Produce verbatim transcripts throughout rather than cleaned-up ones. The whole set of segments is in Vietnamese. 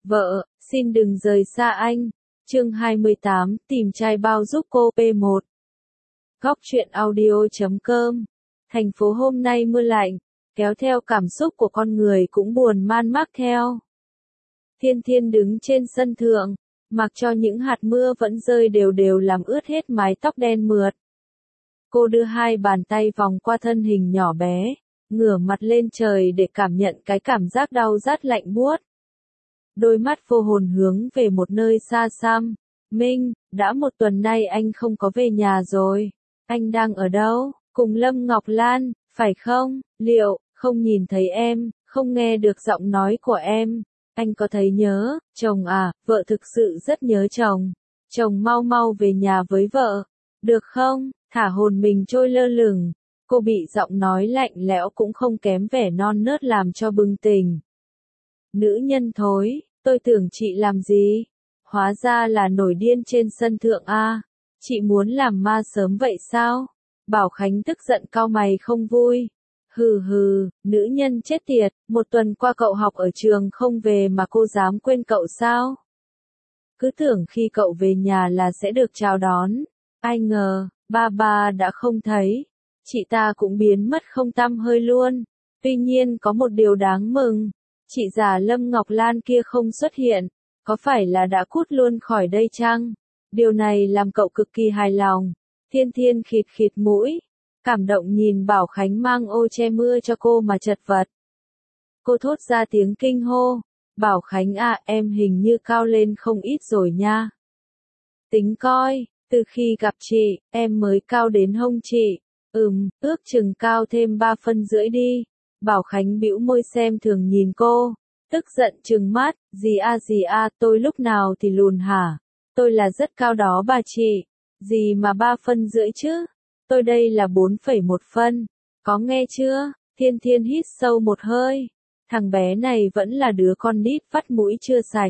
Vợ, xin đừng rời xa anh. Chương hai mươi tám, tìm trai bao giúp cô. P một. Góc truyện audio chấm com. Thành phố hôm nay mưa lạnh, kéo theo cảm xúc của con người cũng buồn man mác theo. Thiên Thiên đứng trên sân thượng, mặc cho những hạt mưa vẫn rơi đều đều làm ướt hết mái tóc đen mượt. Cô đưa hai bàn tay vòng qua thân hình nhỏ bé, ngửa mặt lên trời để cảm nhận cái cảm giác đau rát lạnh buốt. Đôi mắt vô hồn hướng về một nơi xa xăm. Minh, đã một tuần nay anh không có về nhà rồi. Anh đang ở đâu? Cùng Lâm Ngọc Lan, phải không? Liệu, không nhìn thấy em, không nghe được giọng nói của em. Anh có thấy nhớ, chồng à, vợ thực sự rất nhớ chồng. Chồng mau mau về nhà với vợ. Được không? Thả hồn mình trôi lơ lửng. Cô bị giọng nói lạnh lẽo cũng không kém vẻ non nớt làm cho bừng tỉnh. Nữ nhân thối, tôi tưởng chị làm gì? Hóa ra là nổi điên trên sân thượng a. Chị muốn làm ma sớm vậy sao? Bảo Khánh tức giận cau mày không vui. Hừ hừ, nữ nhân chết tiệt, một tuần qua cậu học ở trường không về mà cô dám quên cậu sao? Cứ tưởng khi cậu về nhà là sẽ được chào đón. Ai ngờ, ba ba đã không thấy. Chị ta cũng biến mất không tăm hơi luôn. Tuy nhiên có một điều đáng mừng. Chị già Lâm Ngọc Lan kia không xuất hiện, có phải là đã cút luôn khỏi đây chăng? Điều này làm cậu cực kỳ hài lòng. Thiên Thiên khịt khịt mũi, cảm động nhìn Bảo Khánh mang ô che mưa cho cô mà chật vật. Cô thốt ra tiếng kinh hô, Bảo Khánh à, em hình như cao lên không ít rồi nha. Tính coi, từ khi gặp chị, em mới cao đến hông chị. Ừm, ước chừng cao thêm ba phân rưỡi đi. Bảo Khánh bĩu môi xem thường nhìn cô, tức giận trừng mắt, gì a gì a, tôi lúc nào thì lùn hả? Tôi là rất cao đó bà chị, gì mà ba phân rưỡi chứ? Tôi đây là bốn phẩy một phân, có nghe chưa? Thiên Thiên hít sâu một hơi, thằng bé này vẫn là đứa con nít vắt mũi chưa sạch.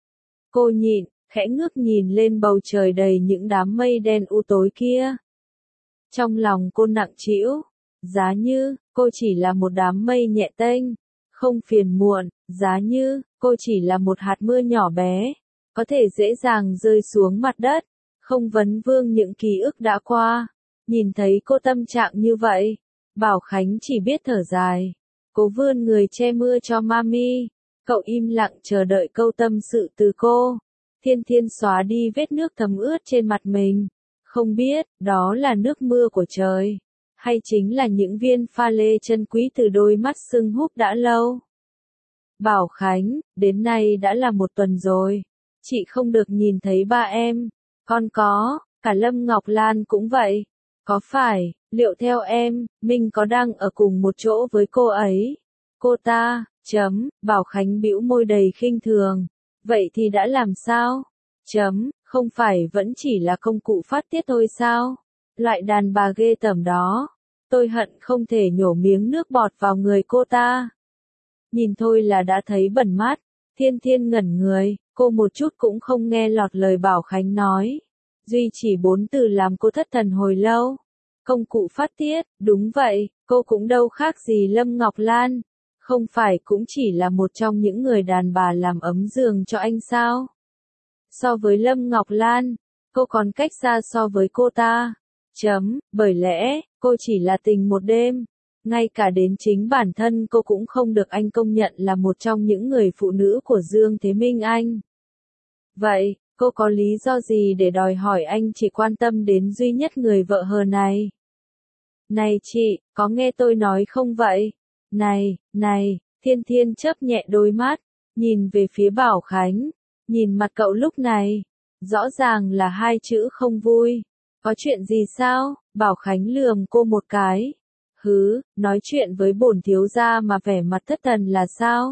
Cô nhịn, khẽ ngước nhìn lên bầu trời đầy những đám mây đen u tối kia. Trong lòng cô nặng trĩu. Giá như, cô chỉ là một đám mây nhẹ tênh, không phiền muộn, giá như, cô chỉ là một hạt mưa nhỏ bé, có thể dễ dàng rơi xuống mặt đất, không vấn vương những ký ức đã qua. Nhìn thấy cô tâm trạng như vậy, Bảo Khánh chỉ biết thở dài. Cố vươn người che mưa cho mami, cậu im lặng chờ đợi câu tâm sự từ cô. Thiên Thiên xóa đi vết nước thấm ướt trên mặt mình, không biết, đó là nước mưa của trời, hay chính là những viên pha lê chân quý từ đôi mắt sưng húp đã lâu. Bảo Khánh, đến nay đã là một tuần rồi, chị không được nhìn thấy ba em, con có, cả Lâm Ngọc Lan cũng vậy, có phải, liệu theo em, Minh có đang ở cùng một chỗ với cô ấy? Cô ta, chấm, Bảo Khánh bĩu môi đầy khinh thường, vậy thì đã làm sao? Chấm, không phải vẫn chỉ là công cụ phát tiết thôi sao? Loại đàn bà ghê tởm đó. Tôi hận không thể nhổ miếng nước bọt vào người cô ta. Nhìn thôi là đã thấy bẩn mắt. Thiên Thiên ngẩn người, cô một chút cũng không nghe lọt lời Bảo Khánh nói. Duy chỉ bốn từ làm cô thất thần hồi lâu. Công cụ phát tiết, đúng vậy, cô cũng đâu khác gì Lâm Ngọc Lan. Không phải cũng chỉ là một trong những người đàn bà làm ấm giường cho anh sao? So với Lâm Ngọc Lan, cô còn cách xa so với cô ta. Chấm, bởi lẽ, cô chỉ là tình một đêm. Ngay cả đến chính bản thân cô cũng không được anh công nhận là một trong những người phụ nữ của Dương Thế Minh Anh. Vậy, cô có lý do gì để đòi hỏi anh chỉ quan tâm đến duy nhất người vợ hờ này? Này chị, có nghe tôi nói không vậy? Này, này, Thiên Thiên chớp nhẹ đôi mắt, nhìn về phía Bảo Khánh. Nhìn mặt cậu lúc này, rõ ràng là hai chữ không vui. Có chuyện gì sao? Bảo Khánh lườm cô một cái. Hứ, nói chuyện với bổn thiếu gia mà vẻ mặt thất thần là sao?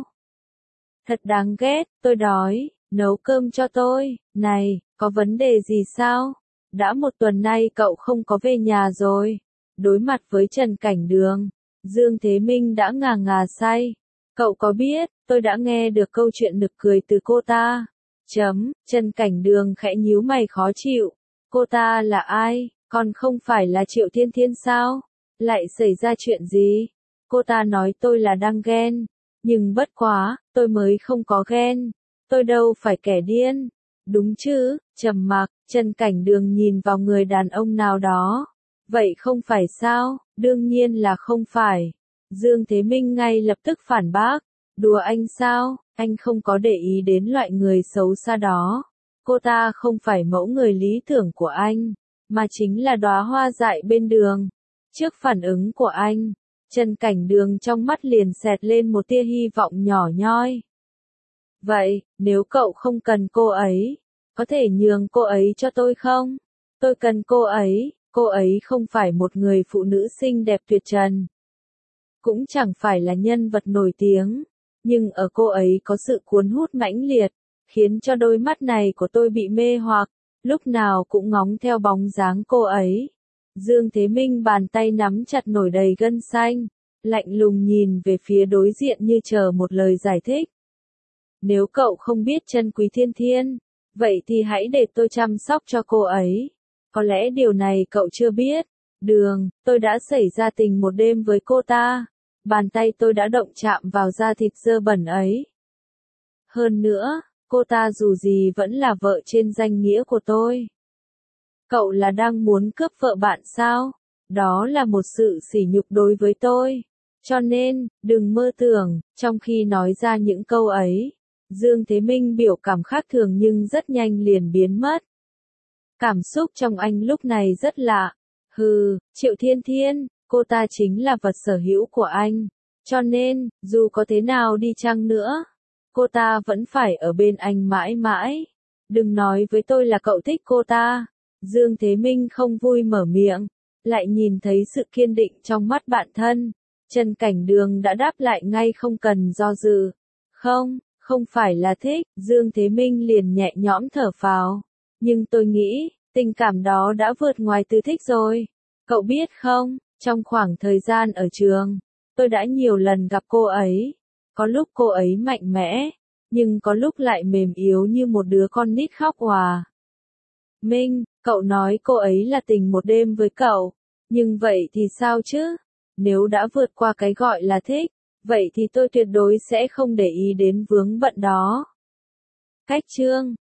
Thật đáng ghét, tôi đói, nấu cơm cho tôi. Này, có vấn đề gì sao? Đã một tuần nay cậu không có về nhà rồi. Đối mặt với Trần Cảnh Đường, Dương Thế Minh đã ngà ngà say. Cậu có biết, tôi đã nghe được câu chuyện nực cười từ cô ta. Chấm, Trần Cảnh Đường khẽ nhíu mày khó chịu. Cô ta là ai? Còn không phải là Triệu Thiên Thiên sao? Lại xảy ra chuyện gì? Cô ta nói tôi là đang ghen. Nhưng bất quá, tôi mới không có ghen. tôi đâu phải kẻ điên. Đúng chứ, trầm mặc, Trần Cảnh Đường nhìn vào người đàn ông nào đó. Vậy không phải sao, đương nhiên là không phải. Dương Thế Minh ngay lập tức phản bác. Đùa anh sao, anh không có để ý đến loại người xấu xa đó. Cô ta không phải mẫu người lý tưởng của anh, mà chính là đóa hoa dại bên đường. Trước phản ứng của anh, Trần Cảnh Đường trong mắt liền xẹt lên một tia hy vọng nhỏ nhoi. Vậy, nếu cậu không cần cô ấy, có thể nhường cô ấy cho tôi không? Tôi cần cô ấy, cô ấy không phải một người phụ nữ xinh đẹp tuyệt trần. Cũng chẳng phải là nhân vật nổi tiếng, nhưng ở cô ấy có sự cuốn hút mãnh liệt, khiến cho đôi mắt này của tôi bị mê hoặc, lúc nào cũng ngóng theo bóng dáng cô ấy. Dương Thế Minh bàn tay nắm chặt nổi đầy gân xanh, lạnh lùng nhìn về phía đối diện như chờ một lời giải thích. Nếu cậu không biết trân quý Thiên Thiên, vậy thì hãy để tôi chăm sóc cho cô ấy. Có lẽ điều này cậu chưa biết. Đường, tôi đã xảy ra tình một đêm với cô ta. Bàn tay tôi đã động chạm vào da thịt dơ bẩn ấy. Hơn nữa, cô ta dù gì vẫn là vợ trên danh nghĩa của tôi. Cậu là đang muốn cướp vợ bạn sao? Đó là một sự sỉ nhục đối với tôi. Cho nên, đừng mơ tưởng, trong khi nói ra những câu ấy, Dương Thế Minh biểu cảm khác thường nhưng rất nhanh liền biến mất. Cảm xúc trong anh lúc này rất lạ. Hừ, Triệu Thiên Thiên, cô ta chính là vật sở hữu của anh. Cho nên, dù có thế nào đi chăng nữa, cô ta vẫn phải ở bên anh mãi mãi. Đừng nói với tôi là cậu thích cô ta. Dương Thế Minh không vui mở miệng, lại nhìn thấy sự kiên định trong mắt bạn thân. Trần Cảnh Đường đã đáp lại ngay không cần do dự. Không, không phải là thích, Dương Thế Minh liền nhẹ nhõm thở phào. Nhưng tôi nghĩ, tình cảm đó đã vượt ngoài từ thích rồi. Cậu biết không, trong khoảng thời gian ở trường, tôi đã nhiều lần gặp cô ấy. Có lúc cô ấy mạnh mẽ, nhưng có lúc lại mềm yếu như một đứa con nít khóc òa. Minh, cậu nói cô ấy là tình một đêm với cậu, nhưng vậy thì sao chứ? Nếu đã vượt qua cái gọi là thích, vậy thì tôi tuyệt đối sẽ không để ý đến vướng bận đó. Cách chương